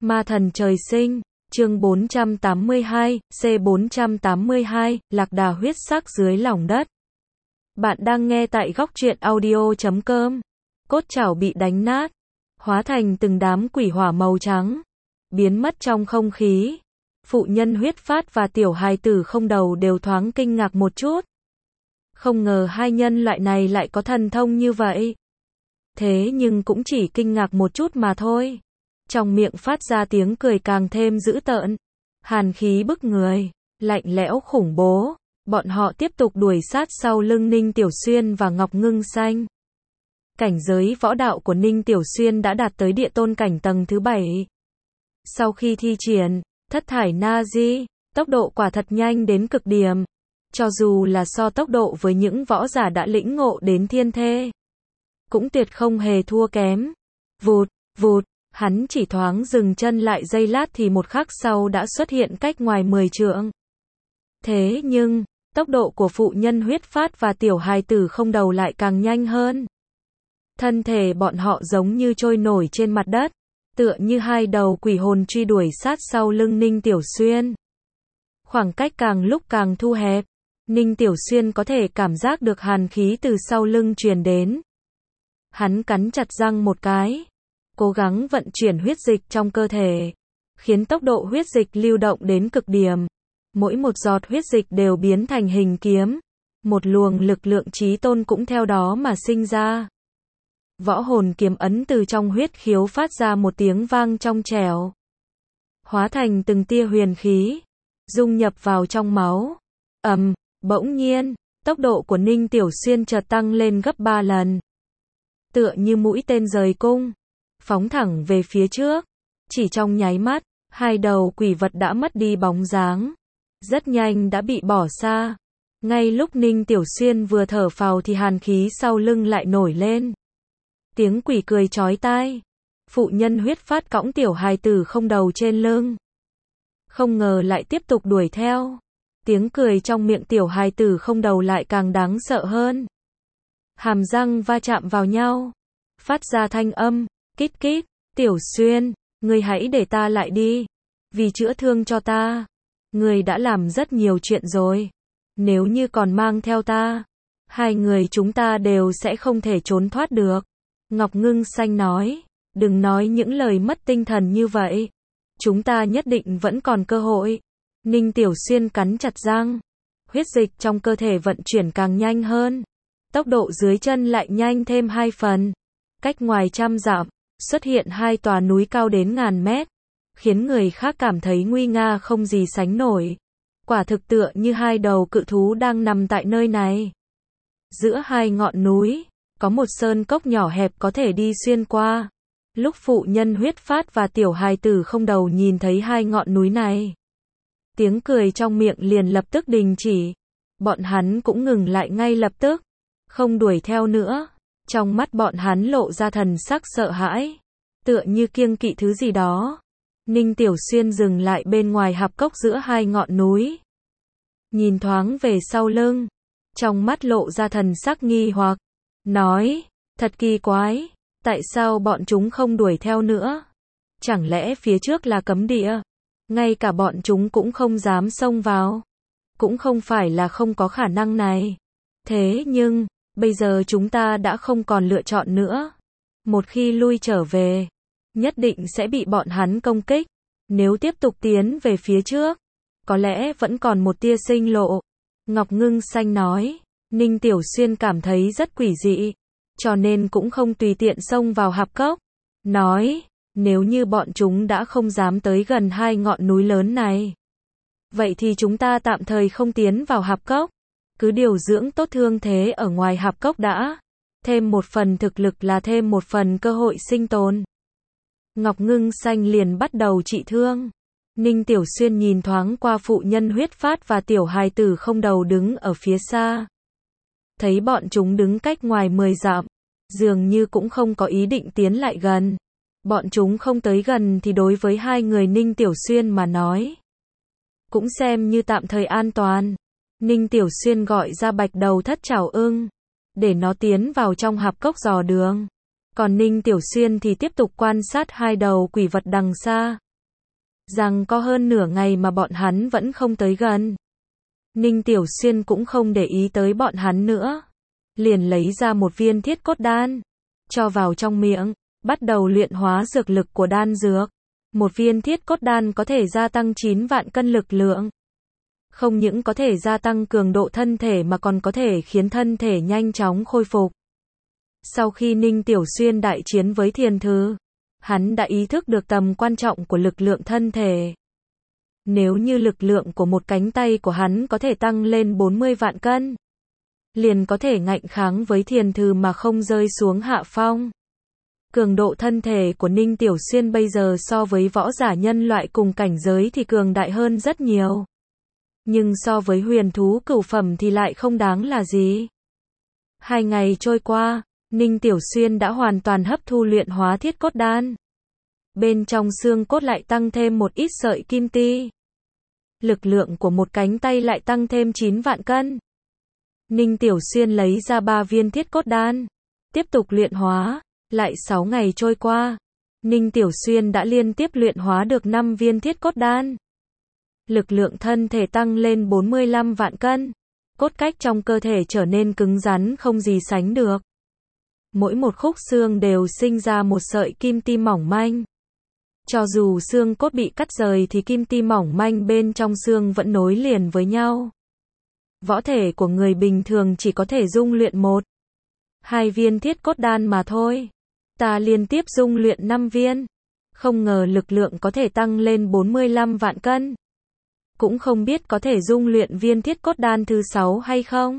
Ma thần trời sinh, chương 482, C482, lạc đà huyết sắc dưới lòng đất. Bạn đang nghe tại góc truyện audio.com. Cốt chảo bị đánh nát, hóa thành từng đám quỷ hỏa màu trắng, biến mất trong không khí. Phụ nhân huyết phát và tiểu hài tử không đầu đều thoáng kinh ngạc một chút. Không ngờ hai nhân loại này lại có thần thông như vậy. Thế nhưng cũng chỉ kinh ngạc một chút mà thôi. Trong miệng phát ra tiếng cười càng thêm dữ tợn, hàn khí bức người, lạnh lẽo khủng bố. Bọn họ tiếp tục đuổi sát sau lưng Ninh Tiểu Xuyên và Ngọc Ngưng Xanh. Cảnh giới võ đạo của Ninh Tiểu Xuyên đã đạt tới địa tôn cảnh tầng thứ 7. Sau khi thi triển Thất Thải Na Di, tốc độ quả thật nhanh đến cực điểm. Cho dù là so tốc độ với những võ giả đã lĩnh ngộ đến thiên thê, cũng tuyệt không hề thua kém. Vụt, vụt, hắn chỉ thoáng dừng chân lại giây lát thì một khắc sau đã xuất hiện cách ngoài 10 trượng. Thế nhưng, tốc độ của phụ nhân huyết phát và tiểu hài tử không đầu lại càng nhanh hơn. Thân thể bọn họ giống như trôi nổi trên mặt đất, tựa như hai đầu quỷ hồn truy đuổi sát sau lưng Ninh Tiểu Xuyên. Khoảng cách càng lúc càng thu hẹp, Ninh Tiểu Xuyên có thể cảm giác được hàn khí từ sau lưng truyền đến. Hắn cắn chặt răng một cái, cố gắng vận chuyển huyết dịch trong cơ thể, khiến tốc độ huyết dịch lưu động đến cực điểm. Mỗi một giọt huyết dịch đều biến thành hình kiếm, một luồng lực lượng chí tôn cũng theo đó mà sinh ra. Võ hồn kiếm ấn từ trong huyết khiếu phát ra một tiếng vang trong trẻo, hóa thành từng tia huyền khí, dung nhập vào trong máu. Bỗng nhiên, tốc độ của Ninh Tiểu Xuyên chợt tăng lên gấp 3 lần. Tựa như mũi tên rời cung, phóng thẳng về phía trước. Chỉ trong nháy mắt, hai đầu quỷ vật đã mất đi bóng dáng, rất nhanh đã bị bỏ xa. Ngay lúc Ninh Tiểu Xuyên vừa thở phào thì hàn khí sau lưng lại nổi lên. Tiếng quỷ cười chói tai. Phụ nhân huyết phát cõng tiểu hài tử không đầu trên lưng, không ngờ lại tiếp tục đuổi theo. Tiếng cười trong miệng tiểu hài tử không đầu lại càng đáng sợ hơn. Hàm răng va chạm vào nhau, phát ra thanh âm, kít kít. Tiểu Xuyên, ngươi hãy để ta lại đi. Vì chữa thương cho ta, ngươi đã làm rất nhiều chuyện rồi. Nếu như còn mang theo ta, hai người chúng ta đều sẽ không thể trốn thoát được. Ngọc Ngưng Xanh nói, đừng nói những lời mất tinh thần như vậy. Chúng ta nhất định vẫn còn cơ hội. Ninh Tiểu Xuyên cắn chặt răng, huyết dịch trong cơ thể vận chuyển càng nhanh hơn. Tốc độ dưới chân lại nhanh thêm 2 phần. Cách ngoài 100 dặm, xuất hiện hai tòa núi cao đến ngàn mét, khiến người khác cảm thấy nguy nga không gì sánh nổi. Quả thực tựa như hai đầu cự thú đang nằm tại nơi này. Giữa hai ngọn núi, có một sơn cốc nhỏ hẹp có thể đi xuyên qua. Lúc phụ nhân huyết phát và tiểu hài tử không đầu nhìn thấy hai ngọn núi này, tiếng cười trong miệng liền lập tức đình chỉ. Bọn hắn cũng ngừng lại ngay lập tức, không đuổi theo nữa. Trong mắt bọn hắn lộ ra thần sắc sợ hãi, tựa như kiêng kỵ thứ gì đó. Ninh Tiểu Xuyên dừng lại bên ngoài hạp cốc giữa hai ngọn núi, nhìn thoáng về sau lưng, trong mắt lộ ra thần sắc nghi hoặc, nói, thật kỳ quái, tại sao bọn chúng không đuổi theo nữa? Chẳng lẽ phía trước là cấm địa? Ngay cả bọn chúng cũng không dám xông vào. Cũng không phải là không có khả năng này. Thế nhưng, bây giờ chúng ta đã không còn lựa chọn nữa. Một khi lui trở về, nhất định sẽ bị bọn hắn công kích. Nếu tiếp tục tiến về phía trước, có lẽ vẫn còn một tia sinh lộ. Ngọc Ngưng Xanh nói, Ninh Tiểu Xuyên cảm thấy rất quỷ dị, cho nên cũng không tùy tiện xông vào hạp cốc. Nói, nếu như bọn chúng đã không dám tới gần hai ngọn núi lớn này, vậy thì chúng ta tạm thời không tiến vào hạp cốc. Cứ điều dưỡng tốt thương thế ở ngoài hạp cốc đã. Thêm một phần thực lực là thêm một phần cơ hội sinh tồn. Ngọc Ngưng Xanh liền bắt đầu trị thương. Ninh Tiểu Xuyên nhìn thoáng qua phụ nhân huyết phát và tiểu hài tử không đầu đứng ở phía xa. Thấy bọn chúng đứng cách ngoài 10 dặm, dường như cũng không có ý định tiến lại gần. Bọn chúng không tới gần thì đối với hai người Ninh Tiểu Xuyên mà nói, cũng xem như tạm thời an toàn. Ninh Tiểu Xuyên gọi ra bạch đầu thất trảo ưng, để nó tiến vào trong hạp cốc dò đường. Còn Ninh Tiểu Xuyên thì tiếp tục quan sát hai đầu quỷ vật đằng xa. Rằng có hơn nửa ngày mà bọn hắn vẫn không tới gần. Ninh Tiểu Xuyên cũng không để ý tới bọn hắn nữa. Liền lấy ra một viên thiết cốt đan. Cho vào trong miệng. Bắt đầu luyện hóa dược lực của đan dược. Một viên thiết cốt đan có thể gia tăng 9 vạn cân lực lượng. Không những có thể gia tăng cường độ thân thể mà còn có thể khiến thân thể nhanh chóng khôi phục. Sau khi Ninh Tiểu Xuyên đại chiến với Thiền Thư, hắn đã ý thức được tầm quan trọng của lực lượng thân thể. Nếu như lực lượng của một cánh tay của hắn có thể tăng lên 40 vạn cân, liền có thể ngạnh kháng với Thiền Thư mà không rơi xuống hạ phong. Cường độ thân thể của Ninh Tiểu Xuyên bây giờ so với võ giả nhân loại cùng cảnh giới thì cường đại hơn rất nhiều. Nhưng so với huyền thú cửu phẩm thì lại không đáng là gì. 2 ngày trôi qua, Ninh Tiểu Xuyên đã hoàn toàn hấp thu luyện hóa thiết cốt đan. Bên trong xương cốt lại tăng thêm một ít sợi kim ti. Lực lượng của một cánh tay lại tăng thêm 9 vạn cân. Ninh Tiểu Xuyên lấy ra 3 viên thiết cốt đan. Tiếp tục luyện hóa. Lại 6 ngày trôi qua. Ninh Tiểu Xuyên đã liên tiếp luyện hóa được 5 viên thiết cốt đan. Lực lượng thân thể tăng lên 45 vạn cân. Cốt cách trong cơ thể trở nên cứng rắn không gì sánh được. Mỗi một khúc xương đều sinh ra một sợi kim ti mỏng manh. Cho dù xương cốt bị cắt rời thì kim ti mỏng manh bên trong xương vẫn nối liền với nhau. Võ thể của người bình thường chỉ có thể dung luyện 1-2 viên thiết cốt đan mà thôi. Ta liên tiếp dung luyện 5 viên. Không ngờ lực lượng có thể tăng lên 45 vạn cân. Cũng không biết có thể dung luyện viên thiết cốt đan thứ 6 hay không.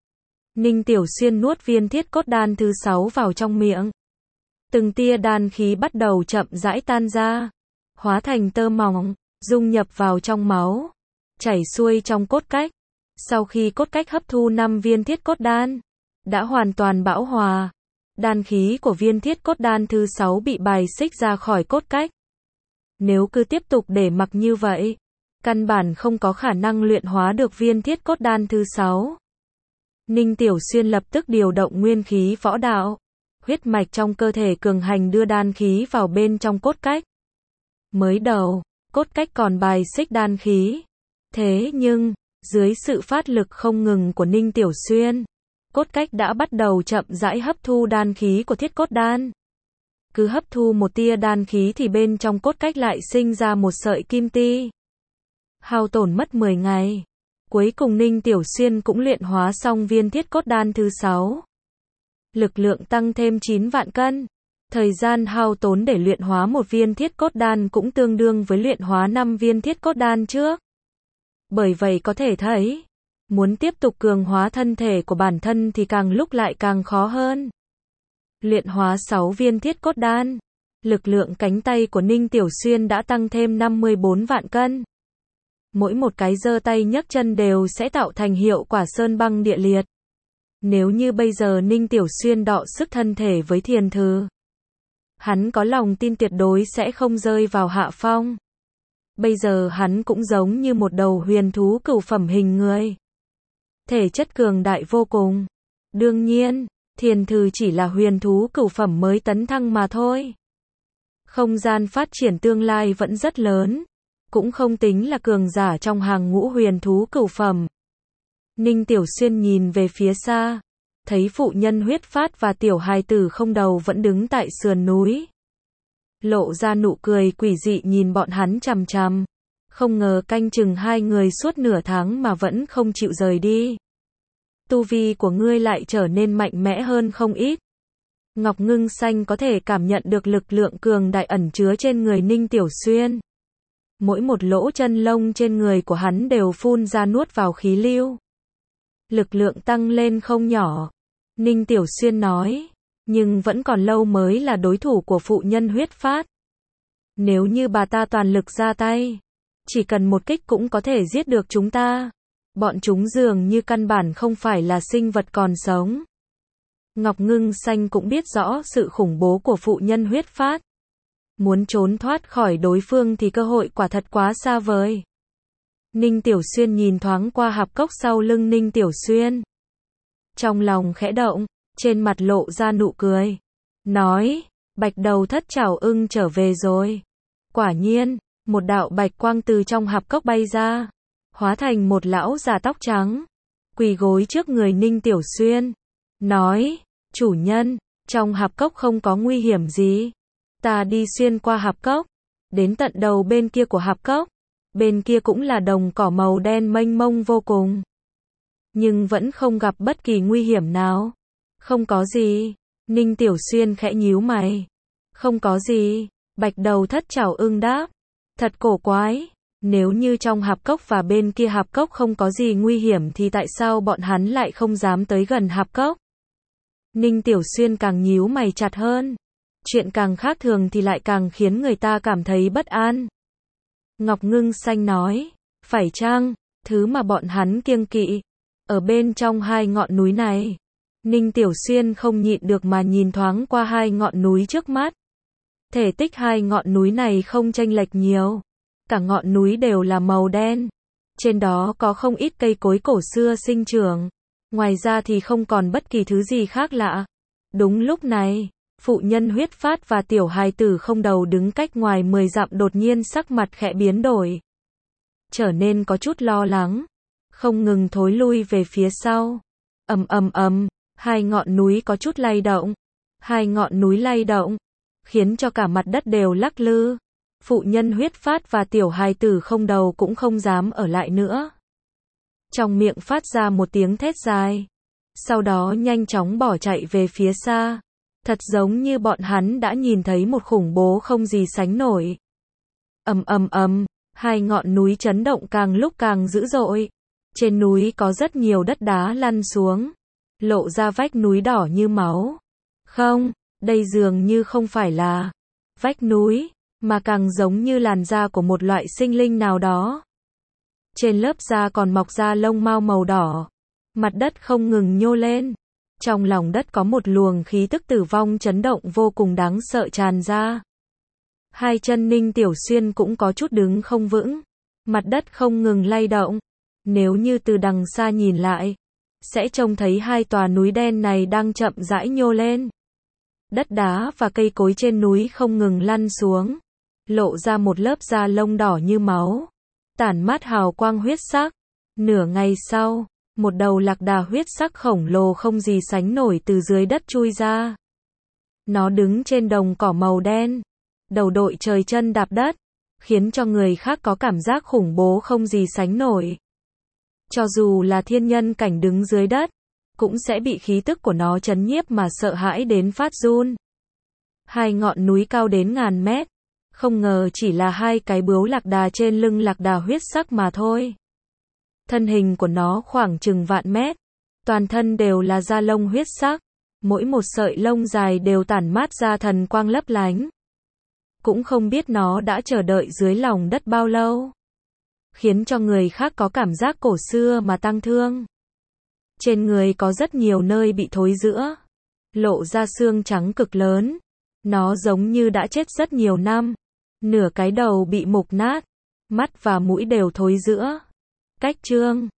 Ninh Tiểu Xuyên nuốt viên thiết cốt đan thứ 6 vào trong miệng. Từng tia đan khí bắt đầu chậm rãi tan ra. Hóa thành tơ mỏng, dung nhập vào trong máu. Chảy xuôi trong cốt cách. Sau khi cốt cách hấp thu 5 viên thiết cốt đan, đã hoàn toàn bão hòa. Đan khí của viên thiết cốt đan thứ 6 bị bài xích ra khỏi cốt cách. Nếu cứ tiếp tục để mặc như vậy, căn bản không có khả năng luyện hóa được viên thiết cốt đan thứ 6. Ninh Tiểu Xuyên lập tức điều động nguyên khí võ đạo. Huyết mạch trong cơ thể cường hành đưa đan khí vào bên trong cốt cách. Mới đầu, cốt cách còn bài xích đan khí. Thế nhưng, dưới sự phát lực không ngừng của Ninh Tiểu Xuyên, cốt cách đã bắt đầu chậm rãi hấp thu đan khí của thiết cốt đan. Cứ hấp thu một tia đan khí thì bên trong cốt cách lại sinh ra một sợi kim ti. Hao tổn mất 10 ngày. Cuối cùng Ninh Tiểu Xuyên cũng luyện hóa xong viên thiết cốt đan thứ 6. Lực lượng tăng thêm 9 vạn cân. Thời gian hao tốn để luyện hóa một viên thiết cốt đan cũng tương đương với luyện hóa 5 viên thiết cốt đan trước. Bởi vậy có thể thấy, muốn tiếp tục cường hóa thân thể của bản thân thì càng lúc lại càng khó hơn. Luyện hóa 6 viên thiết cốt đan. Lực lượng cánh tay của Ninh Tiểu Xuyên đã tăng thêm 54 vạn cân. Mỗi một cái giơ tay nhấc chân đều sẽ tạo thành hiệu quả sơn băng địa liệt. Nếu như bây giờ Ninh Tiểu Xuyên đọ sức thân thể với Thiền Thư, hắn có lòng tin tuyệt đối sẽ không rơi vào hạ phong. Bây giờ hắn cũng giống như một đầu huyền thú cửu phẩm hình người. Thể chất cường đại vô cùng. Đương nhiên, Thiền Thư chỉ là huyền thú cửu phẩm mới tấn thăng mà thôi. Không gian phát triển tương lai vẫn rất lớn. Cũng không tính là cường giả trong hàng ngũ huyền thú cửu phẩm. Ninh Tiểu Xuyên nhìn về phía xa, thấy phụ nhân huyết phát và tiểu hài tử không đầu vẫn đứng tại sườn núi. Lộ ra nụ cười quỷ dị nhìn bọn hắn chằm chằm. Không ngờ canh chừng 2 người suốt nửa tháng mà vẫn không chịu rời đi. Tu vi của ngươi lại trở nên mạnh mẽ hơn không ít. Ngọc Ngưng Xanh có thể cảm nhận được lực lượng cường đại ẩn chứa trên người Ninh Tiểu Xuyên. Mỗi một lỗ chân lông trên người của hắn đều phun ra nuốt vào khí lưu. Lực lượng tăng lên không nhỏ. Ninh Tiểu Xuyên nói, nhưng vẫn còn lâu mới là đối thủ của phụ nhân huyết phát. Nếu như bà ta toàn lực ra tay, chỉ cần một kích cũng có thể giết được chúng ta. Bọn chúng dường như căn bản không phải là sinh vật còn sống. Ngọc Ngưng Xanh cũng biết rõ sự khủng bố của phụ nhân huyết phát. Muốn trốn thoát khỏi đối phương thì cơ hội quả thật quá xa vời. Ninh Tiểu Xuyên nhìn thoáng qua hạp cốc sau lưng Ninh Tiểu Xuyên. Trong lòng khẽ động, trên mặt lộ ra nụ cười. Nói, Bạch Đầu Thất Trảo Ưng trở về rồi. Quả nhiên, một đạo bạch quang từ trong hạp cốc bay ra, hóa thành một lão già tóc trắng, quỳ gối trước người Ninh Tiểu Xuyên, nói, chủ nhân, trong hạp cốc không có nguy hiểm gì, ta đi xuyên qua hạp cốc, đến tận đầu bên kia của hạp cốc, bên kia cũng là đồng cỏ màu đen mênh mông vô cùng, nhưng vẫn không gặp bất kỳ nguy hiểm nào. Không có gì. Ninh Tiểu Xuyên khẽ nhíu mày. Không có gì. Bạch đầu thất trảo ưng đáp. Thật cổ quái. Nếu như trong hạp cốc và bên kia hạp cốc không có gì nguy hiểm thì tại sao bọn hắn lại không dám tới gần hạp cốc? Ninh Tiểu Xuyên càng nhíu mày chặt hơn. Chuyện càng khác thường thì lại càng khiến người ta cảm thấy bất an. Ngọc Ngưng Xanh nói. Phải chăng, thứ mà bọn hắn kiêng kỵ ở bên trong hai ngọn núi này? Ninh Tiểu Xuyên không nhịn được mà nhìn thoáng qua hai ngọn núi trước mắt. Thể tích hai ngọn núi này không chênh lệch nhiều. Cả ngọn núi đều là màu đen. Trên đó có không ít cây cối cổ xưa sinh trưởng. Ngoài ra thì không còn bất kỳ thứ gì khác lạ. Đúng lúc này, phụ nhân huyết phát và tiểu hài tử không đầu đứng cách ngoài 10 dặm đột nhiên sắc mặt khẽ biến đổi. Trở nên có chút lo lắng. Không ngừng thối lui về phía sau. Hai ngọn núi có chút lay động. Hai ngọn núi lay động, khiến cho cả mặt đất đều lắc lư. Phụ nhân huyết phát và tiểu hài tử không đầu cũng không dám ở lại nữa. Trong miệng phát ra một tiếng thét dài. Sau đó nhanh chóng bỏ chạy về phía xa. Thật giống như bọn hắn đã nhìn thấy một khủng bố không gì sánh nổi. Hai ngọn núi chấn động càng lúc càng dữ dội. Trên núi có rất nhiều đất đá lăn xuống, lộ ra vách núi đỏ như máu. Không, đây dường như không phải là vách núi, mà càng giống như làn da của một loại sinh linh nào đó. Trên lớp da còn mọc ra lông mao màu đỏ. Mặt đất không ngừng nhô lên. Trong lòng đất có một luồng khí tức tử vong chấn động vô cùng đáng sợ tràn ra. Hai chân Ninh Tiểu Xuyên cũng có chút đứng không vững. Mặt đất không ngừng lay động. Nếu như từ đằng xa nhìn lại, sẽ trông thấy hai tòa núi đen này đang chậm rãi nhô lên. Đất đá và cây cối trên núi không ngừng lăn xuống, lộ ra một lớp da lông đỏ như máu, tản mát hào quang huyết sắc. Nửa ngày sau, một đầu lạc đà huyết sắc khổng lồ không gì sánh nổi từ dưới đất chui ra. Nó đứng trên đồng cỏ màu đen, đầu đội trời chân đạp đất, khiến cho người khác có cảm giác khủng bố không gì sánh nổi. Cho dù là thiên nhân cảnh đứng dưới đất, cũng sẽ bị khí tức của nó chấn nhiếp mà sợ hãi đến phát run. Hai ngọn núi cao đến ngàn mét, không ngờ chỉ là hai cái bướu lạc đà trên lưng lạc đà huyết sắc mà thôi. Thân hình của nó khoảng chừng vạn mét, toàn thân đều là da lông huyết sắc, mỗi một sợi lông dài đều tản mát ra thần quang lấp lánh. Cũng không biết nó đã chờ đợi dưới lòng đất bao lâu, khiến cho người khác có cảm giác cổ xưa mà tang thương. Trên người có rất nhiều nơi bị thối rữa, lộ ra xương trắng cực lớn. Nó giống như đã chết rất nhiều năm. Nửa cái đầu bị mục nát, mắt và mũi đều thối rữa. Cách chương